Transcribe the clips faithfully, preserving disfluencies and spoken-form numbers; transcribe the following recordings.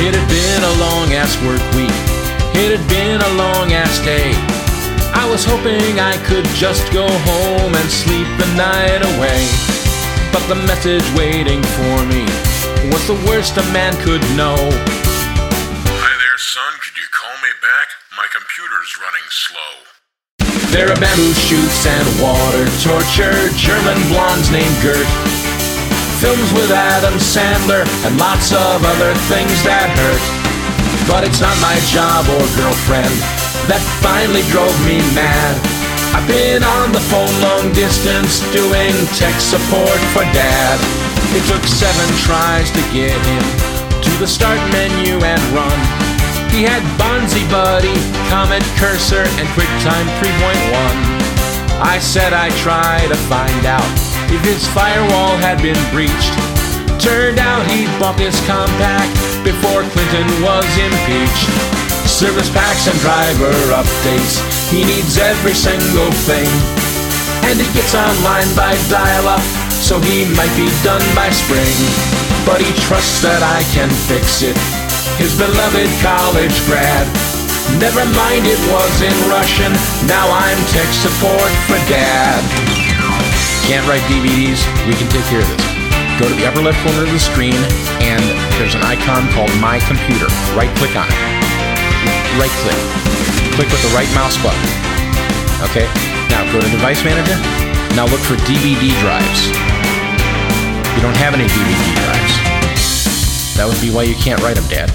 It had been a long-ass work week. It had been a long-ass day. I was hoping I could just go home and sleep the night away. But the message waiting for me was the worst a man could know. Hi there, son. Could you call me back? My computer's running slow. There are bamboo shoots and water torture, German blondes named Gert, films with Adam Sandler, and lots of other things that hurt. But it's not my job or girlfriend that finally drove me mad. I've been on the phone long distance doing tech support for Dad. It took seven tries to get him to the start menu and run. He had Bonzi Buddy, Comet Cursor, and QuickTime three point one. I said I'd try to find out if his firewall had been breached. Turned out he'd bought this Compaq before Clinton was impeached. Service packs and driver updates, he needs every single thing. And it gets online by dial-up, so he might be done by spring. But he trusts that I can fix it, his beloved college grad. Never mind, it was in Russian, now I'm tech support for Dad. Can't write D V Ds? We can take care of this. Go to the upper left corner of the screen, and there's an icon called My Computer. Right-click on it. Right-click. Click with the right mouse button. Okay? Now go to Device Manager. Now look for D V D drives. You don't have any D V D drives. That would be why you can't write them, Dad.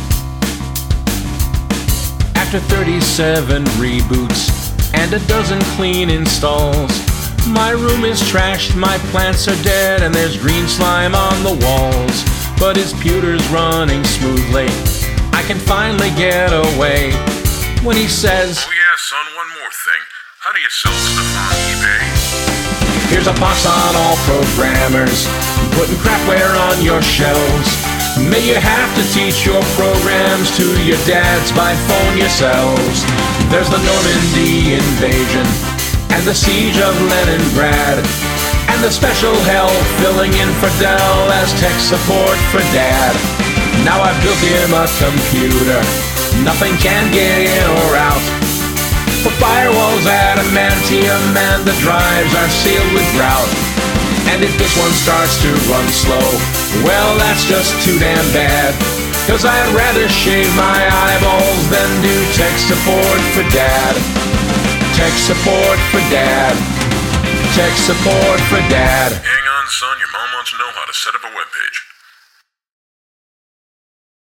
After thirty-seven reboots and a dozen clean installs, my room is trashed, my plants are dead, and there's green slime on the walls. But his pewter's running smoothly, I can finally get away. When he says, "Oh yeah, son, one more thing. How do you sell stuff on eBay?" Here's a pox on all programmers putting crapware on your shelves. May you have to teach your programs to your dads by phone yourselves. There's the Normandy invasion and the siege of Leningrad, and the special hell filling in for Dell as tech support for Dad. Now I've built him a computer, nothing can get in or out. The firewall's adamantium and the drives are sealed with grout. And if this one starts to run slow, well, that's just too damn bad. Cause I'd rather shave my eyeballs than do tech support for Dad. Tech support for Dad. Tech support for Dad. Hang on, son. Your mom wants to know how to set up a webpage.